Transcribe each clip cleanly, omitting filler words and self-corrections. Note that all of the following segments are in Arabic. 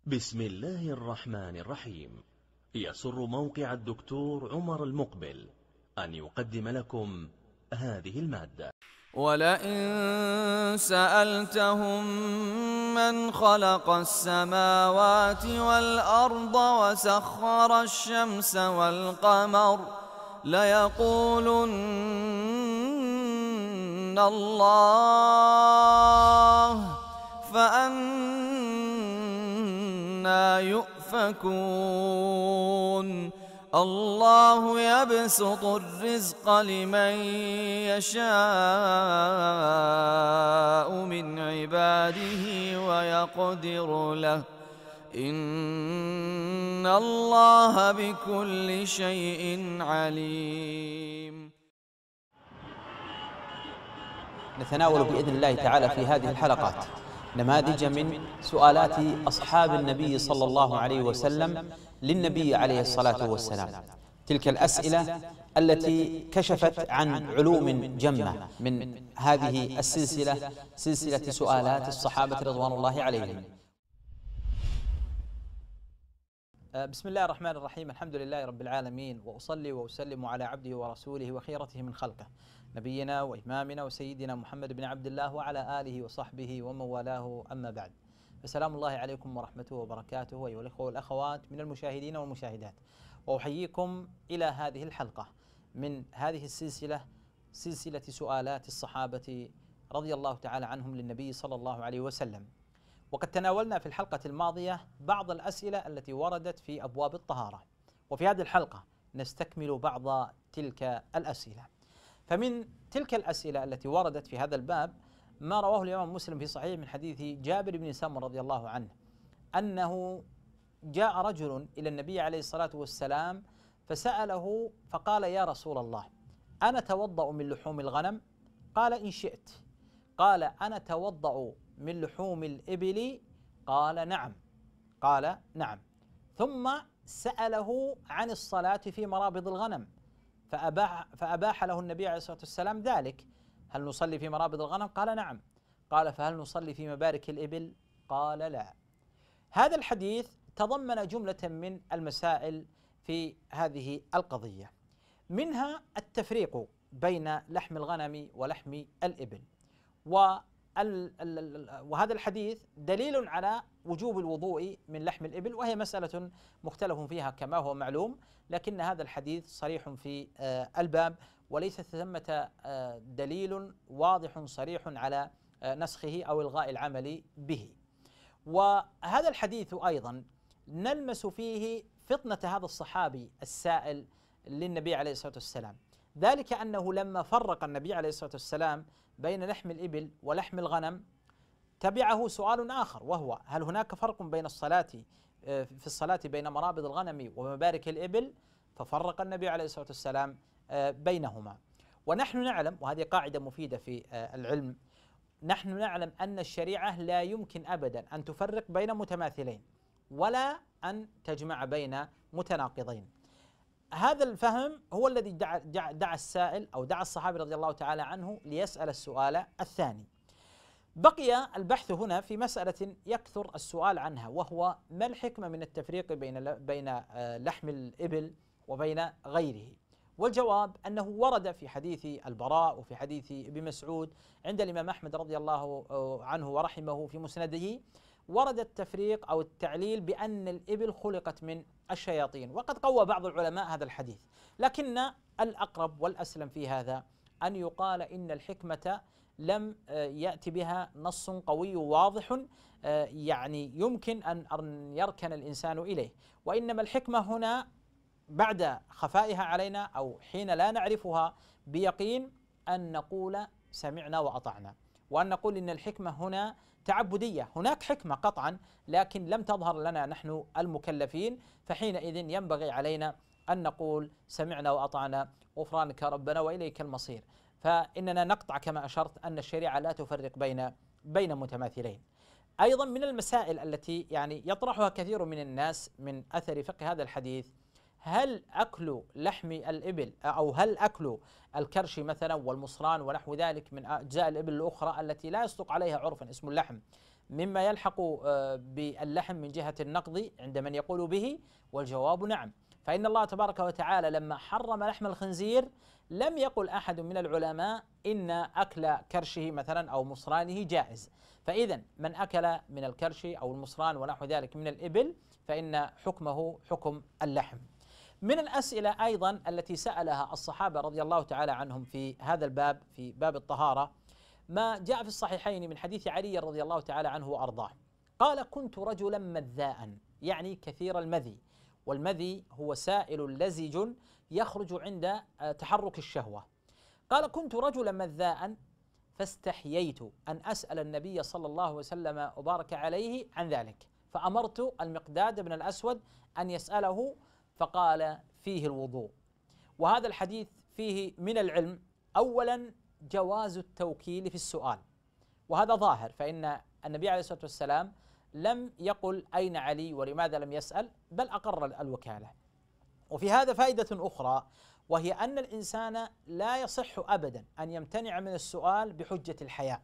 بسم الله الرحمن الرحيم. يسر موقع الدكتور عمر المقبل أن يقدم لكم هذه المادة. ولئن سألتهم من خلق السماوات والأرض وسخر الشمس والقمر ليقولن الله فأنى يؤفكون. الله يبسط الرزق لمن يشاء من عباده ويقدر له إن الله بكل شيء عليم. نتناول بإذن الله تعالى في هذه الحلقات نماذج من سؤالات أصحاب النبي صلى الله عليه وسلم للنبي عليه الصلاة والسلام، تلك الأسئلة التي كشفت عن علوم جمة من هذه السلسلة، سلسلة سؤالات الصحابة رضوان الله عليهم. بسم الله الرحمن الرحيم، الحمد لله رب العالمين، وأصلي وأسلم على عبده ورسوله وخيرته من خلقه نبينا وإمامنا وسيدنا محمد بن عبد الله وعلى آله وصحبه ومن والاه، أما بعد، فسلام الله عليكم ورحمته وبركاته أيها الأخوة والأخوات من المشاهدين والمشاهدات، وأحييكم إلى هذه الحلقة من هذه السلسلة، سلسلة سؤالات الصحابة رضي الله تعالى عنهم للنبي صلى الله عليه وسلم. وقد تناولنا في الحلقة الماضية بعض الأسئلة التي وردت في أبواب الطهارة، وفي هذه الحلقة نستكمل بعض تلك الأسئلة. فمن تلك الأسئلة التي وردت في هذا الباب ما رواه الإمام مسلم في صحيح من حديث جابر بن سمرة رضي الله عنه أنه جاء رجل إلى النبي عليه الصلاة والسلام فسأله فقال: يا رسول الله، أنا أتوضأ من لحوم الغنم؟ قال: إن شئت. قال: أنا أتوضأ من لحوم الإبل؟ قال: نعم. قال: نعم. ثم سأله عن الصلاة في مرابض الغنم فأباح له النبي عليه الصلاة والسلام ذلك. هل نصلي في مرابض الغنم؟ قال: نعم. قال: فهل نصلي في مبارك الإبل؟ قال: لا. هذا الحديث تضمن جملة من المسائل في هذه القضية، منها التفريق بين لحم الغنم ولحم الإبل، وهذا الحديث دليل على وجوب الوضوء من لحم الإبل، وهي مسألة مختلف فيها كما هو معلوم، لكن هذا الحديث صريح في الباب، وليس ثمة دليل واضح صريح على نسخه أو إلغاء العمل به. وهذا الحديث أيضا نلمس فيه فطنة هذا الصحابي السائل للنبي عليه الصلاة والسلام، ذلك أنه لما فرق النبي عليه الصلاة والسلام بين لحم الإبل ولحم الغنم تبعه سؤال آخر، وهو: هل هناك فرق بين الصلاة في الصلاة بين مرابض الغنم ومبارك الإبل؟ ففرق النبي عليه الصلاة والسلام بينهما. ونحن نعلم، وهذه قاعدة مفيدة في العلم، نحن نعلم أن الشريعة لا يمكن أبدا أن تفرق بين متماثلين ولا أن تجمع بين متناقضين. هذا الفهم هو الذي دعا السائل أو دعا الصحابي رضي الله تعالى عنه ليسأل السؤال الثاني. بقي البحث هنا في مسألة يكثر السؤال عنها، وهو: ما الحكمة من التفريق بين لحم الإبل وبين غيره؟ والجواب أنه ورد في حديث البراء وفي حديث ابن مسعود عند الإمام أحمد رضي الله عنه ورحمه في مسنده، ورد التفريق أو التعليل بأن الإبل خلقت من الشياطين، وقد قوى بعض العلماء هذا الحديث، لكن الأقرب والأسلم في هذا أن يقال إن الحكمة لم يأتي بها نص قوي واضح يعني يمكن أن يركن الإنسان إليه، وإنما الحكمة هنا بعد خفائها علينا أو حين لا نعرفها بيقين أن نقول سمعنا وأطعنا، وأن نقول إن الحكمة هنا تعبدية. هناك حكمة قطعا لكن لم تظهر لنا نحن المكلفين، فحينئذ ينبغي علينا أن نقول سمعنا وأطعنا غفرانك ربنا وإليك المصير. فإننا نقطع كما أشرت أن الشريعة لا تفرق بين متماثلين. أيضا من المسائل التي يعني يطرحها كثير من الناس من أثر فقه هذا الحديث: هل أكل لحم الإبل أو هل أكل الكرش مثلا والمصران ونحو ذلك من أجزاء الإبل الأخرى التي لا يصدق عليها عرفا اسم اللحم، مما يلحق باللحم من جهة النقض عند من يقول به؟ والجواب نعم. فإن الله تبارك وتعالى لما حرم لحم الخنزير لم يقل أحد من العلماء إن أكل كرشه مثلا أو مصرانه جائز. فإذا من أكل من الكرش أو المصران ونحو ذلك من الإبل فإن حكمه حكم اللحم. من الأسئلة أيضا التي سألها الصحابة رضي الله تعالى عنهم في هذا الباب، في باب الطهارة، ما جاء في الصحيحين من حديث علي رضي الله تعالى عنه وأرضاه، قال: كنت رجلا مذاء، يعني كثير المذي، والمذي هو سائل لزج يخرج عند تحرك الشهوة. قال: كنت رجلا مذاء فاستحييت أن أسأل النبي صلى الله عليه وسلم وبارك عليه عن ذلك، فأمرت المقداد بن الأسود أن يسأله، فقال: فيه الوضوء. وهذا الحديث فيه من العلم أولا جواز التوكيل في السؤال، وهذا ظاهر، فإن النبي عليه الصلاة والسلام لم يقل أين علي ولماذا لم يسأل، بل أقر الوكالة. وفي هذا فائدة أخرى، وهي أن الإنسان لا يصح أبدا أن يمتنع من السؤال بحجة الحياء،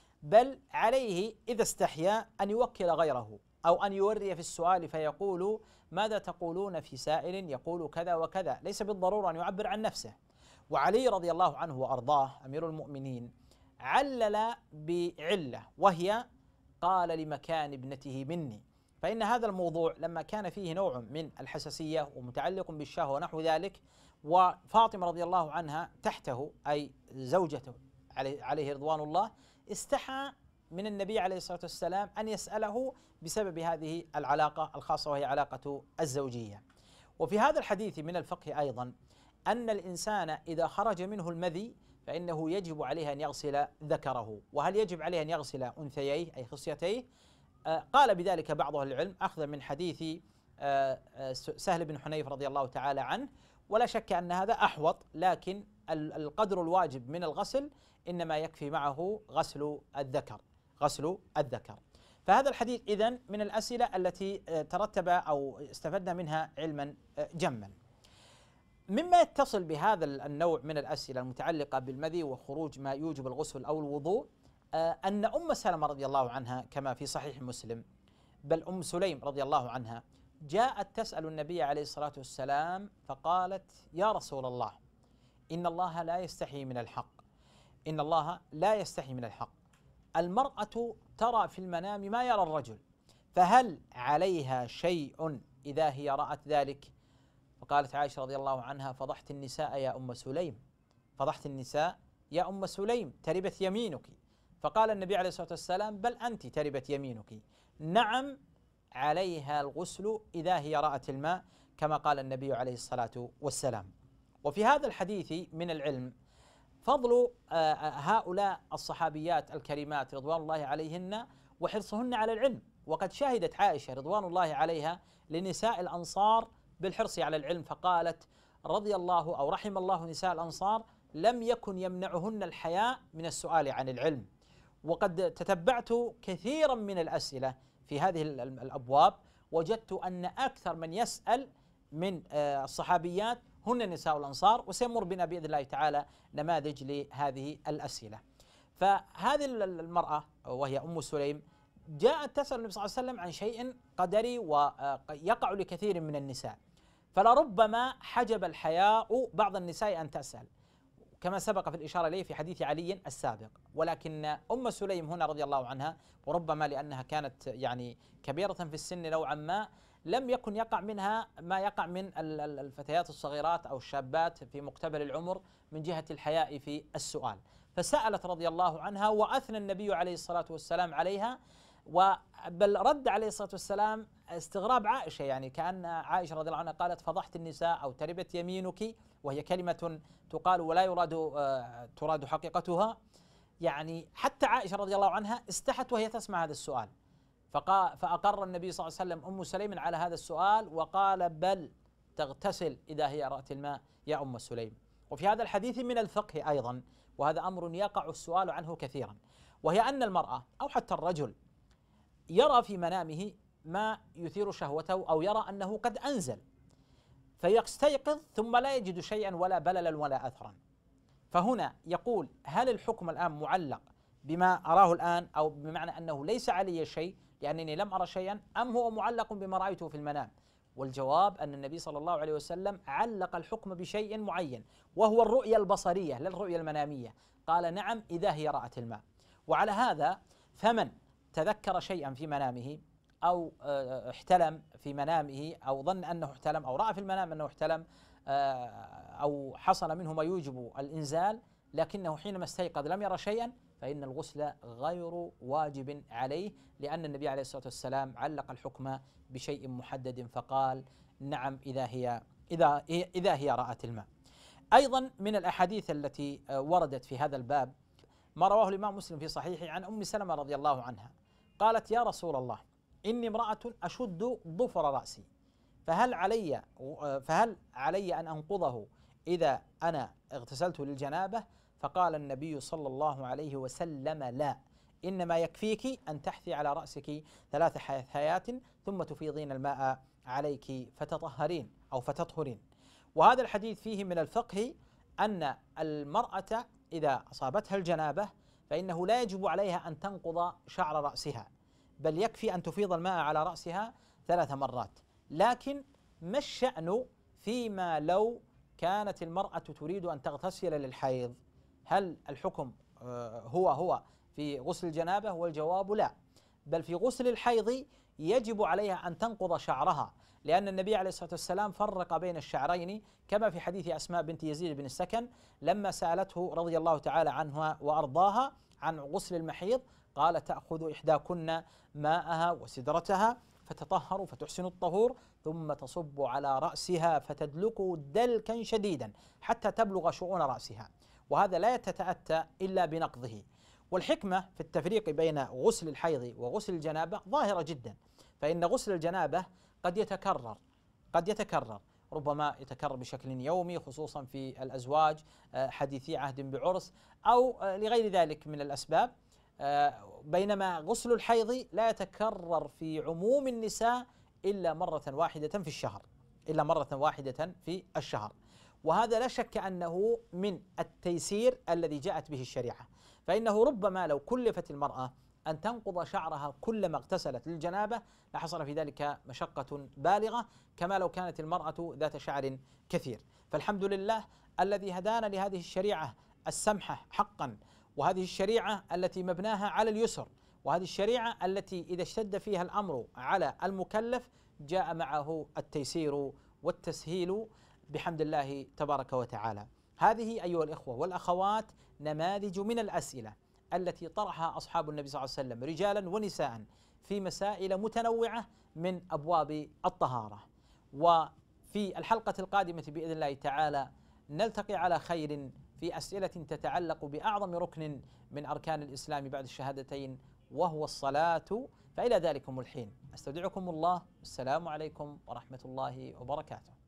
بل عليه إذا استحيا أن يوكل غيره أو أن يوري في السؤال فيقول: ماذا تقولون في سائل يقول كذا وكذا، ليس بالضرورة أن يعبر عن نفسه. وعلي رضي الله عنه وأرضاه أمير المؤمنين علل بعلة، وهي قال: لمكان ابنته مني. فإن هذا الموضوع لما كان فيه نوع من الحساسية ومتعلق بالشهوة ونحو ذلك، وفاطمة رضي الله عنها تحته أي زوجته عليه رضوان الله، استحى من النبي عليه الصلاة والسلام أن يسأله بسبب هذه العلاقة الخاصة وهي علاقة الزوجية. وفي هذا الحديث من الفقه أيضا أن الإنسان إذا خرج منه المذي فإنه يجب عليه أن يغسل ذكره. وهل يجب عليه أن يغسل أنثييه أي خصيتيه؟ قال بذلك بعض أهل العلم أخذا من حديث سهل بن حنيف رضي الله تعالى عنه، ولا شك أن هذا أحوط، لكن القدر الواجب من الغسل إنما يكفي معه غسل الذكر، غسل الذكر. فهذا الحديث إذن من الأسئلة التي ترتب أو استفدنا منها علما جما. مما يتصل بهذا النوع من الأسئلة المتعلقة بالمذي وخروج ما يوجب الغسل أو الوضوء، أن أم سلمة رضي الله عنها كما في صحيح مسلم، بل أم سليم رضي الله عنها، جاءت تسأل النبي عليه الصلاة والسلام فقالت: يا رسول الله، إن الله لا يستحي من الحق، إن الله لا يستحي من الحق، المرأة ترى في المنام ما يرى الرجل، فهل عليها شيء إذا هي رأت ذلك؟ فقالت عائشة رضي الله عنها: فضحت النساء يا أم سليم، فضحت النساء يا أم سليم، تربت يمينك. فقال النبي عليه الصلاة والسلام: بل أنت تربت يمينك، نعم عليها الغسل إذا هي رأت الماء، كما قال النبي عليه الصلاة والسلام. وفي هذا الحديث من العلم فضل هؤلاء الصحابيات الكريمات رضوان الله عليهن وحرصهن على العلم. وقد شهدت عائشة رضوان الله عليها لنساء الأنصار بالحرص على العلم، فقالت: رضي الله أو رحم الله نساء الأنصار لم يكن يمنعهن الحياء من السؤال عن العلم. وقد تتبعت كثيرا من الأسئلة في هذه الأبواب، وجدت أن أكثر من يسأل من الصحابيات هن نساء الأنصار، وسيمر بنا بإذن الله تعالى نماذج لهذه الأسئلة. فهذه المرأة وهي أم سليم جاءت تسأل النبي صلى الله عليه وسلم عن شيء قدري ويقع لكثير من النساء، فلربما حجب الحياء بعض النساء أن تسأل، كما سبق في الإشارة إليه في حديث علي السابق. ولكن أم سليم هنا رضي الله عنها، وربما لأنها كانت يعني كبيرة في السن نوعا ما، لم يكن يقع منها ما يقع من الفتيات الصغيرات أو الشابات في مقتبل العمر من جهة الحياء في السؤال، فسألت رضي الله عنها، وأثنى النبي عليه الصلاة والسلام عليها. بل رد عليه الصلاة والسلام استغراب عائشة، يعني كأن عائشة رضي الله عنها قالت: فضحت النساء أو تربت يمينك، وهي كلمة تقال ولا تراد حقيقتها. يعني حتى عائشة رضي الله عنها استحت وهي تسمع هذا السؤال، فأقر النبي صلى الله عليه وسلم أم سليم على هذا السؤال، وقال: بل تغتسل إذا هي رأت الماء يا أم سليم. وفي هذا الحديث من الفقه أيضا، وهذا أمر يقع السؤال عنه كثيرا، وهي أن المرأة أو حتى الرجل يرى في منامه ما يثير شهوته، أو يرى أنه قد أنزل، فيستيقظ ثم لا يجد شيئا ولا بللا ولا أثرا. فهنا يقول: هل الحكم الآن معلق بما أراه الآن، أو بمعنى أنه ليس علي شيء لأنني لم أرى شيئا، أم هو معلق بما رأيته في المنام؟ والجواب أن النبي صلى الله عليه وسلم علق الحكم بشيء معين، وهو الرؤية البصرية لا الرؤية المنامية. قال نعم إذا هي رأت الماء. وعلى هذا فمن تذكر شيئا في منامه أو احتلم في منامه أو ظن أنه احتلم أو رأى في المنام أنه احتلم أو حصل منه ما يوجب الإنزال، لكنه حينما استيقظ لم يرى شيئا، فإن الغسل غير واجب عليه، لأن النبي عليه الصلاة والسلام علق الحكم بشيء محدد فقال نعم إذا هي رأت الماء. أيضا من الأحاديث التي وردت في هذا الباب ما رواه الإمام مسلم في صحيحه عن أم سلمة رضي الله عنها قالت يا رسول الله إني امرأة أشد ظفر رأسي، فهل علي أن أنقضه إذا أنا اغتسلت للجنابة؟ فقال النبي صلى الله عليه وسلم لا، إنما يكفيك أن تحثي على رأسك 3 حثيات ثم تفيضين الماء عليك فتطهرين أو فتطهرين. وهذا الحديث فيه من الفقه أن المرأة إذا أصابتها الجنابة فإنه لا يجب عليها أن تنقض شعر رأسها، بل يكفي أن تفيض الماء على رأسها 3 مرات. لكن ما الشأن فيما لو كانت المرأة تريد أن تغتسل للحيض؟ هل الحكم هو في غسل الجنابة؟ والجواب لا، بل في غسل الحيض يجب عليها أن تنقض شعرها، لأن النبي عليه الصلاة والسلام فرق بين الشعرين كما في حديث أسماء بنت يزيد بن السكن لما سألته رضي الله تعالى عنها وأرضاها عن غسل المحيض، قال تأخذ إحداكن ماءها وسدرتها فتطهر فتحسن الطهور ثم تصب على رأسها فتدلكه دلكا شديدا حتى تبلغ شؤون رأسها، وهذا لا يتأتى إلا بنقضه. والحكمة في التفريق بين غسل الحيض وغسل الجنابة ظاهرة جدا، فإن غسل الجنابة قد يتكرر ربما يتكرر بشكل يومي خصوصا في الأزواج حديثي عهد بعرس أو لغير ذلك من الأسباب، بينما غسل الحيض لا يتكرر في عموم النساء إلا مرة واحدة في الشهر. وهذا لا شك أنه من التيسير الذي جاءت به الشريعة، فإنه ربما لو كلفت المرأة أن تنقض شعرها كلما اغتسلت للجنابة لحصل في ذلك مشقة بالغة، كما لو كانت المرأة ذات شعر كثير. فالحمد لله الذي هدانا لهذه الشريعة السمحة حقا، وهذه الشريعة التي مبناها على اليسر، وهذه الشريعة التي إذا اشتد فيها الأمر على المكلف جاء معه التيسير والتسهيل بحمد الله تبارك وتعالى. هذه أيها الإخوة والأخوات نماذج من الأسئلة التي طرحها أصحاب النبي صلى الله عليه وسلم رجالا ونساء في مسائل متنوعة من أبواب الطهارة. وفي الحلقة القادمة بإذن الله تعالى نلتقي على خير في أسئلة تتعلق بأعظم ركن من أركان الإسلام بعد الشهادتين وهو الصلاة. فإلى ذلكم الحين أستودعكم الله، السلام عليكم ورحمة الله وبركاته.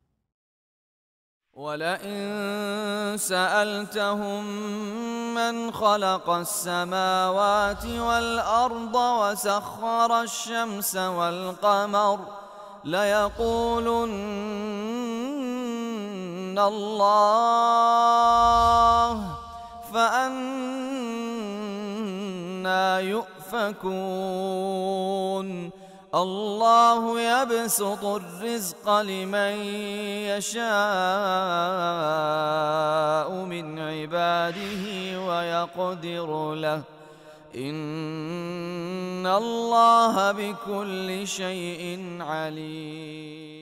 ولئن سألتهم من خلق السماوات والأرض وسخر الشمس والقمر ليقولن الله فأنى يؤفكون. الله يبسط الرزق لمن يشاء من عباده ويقدر له إن الله بكل شيء عليم.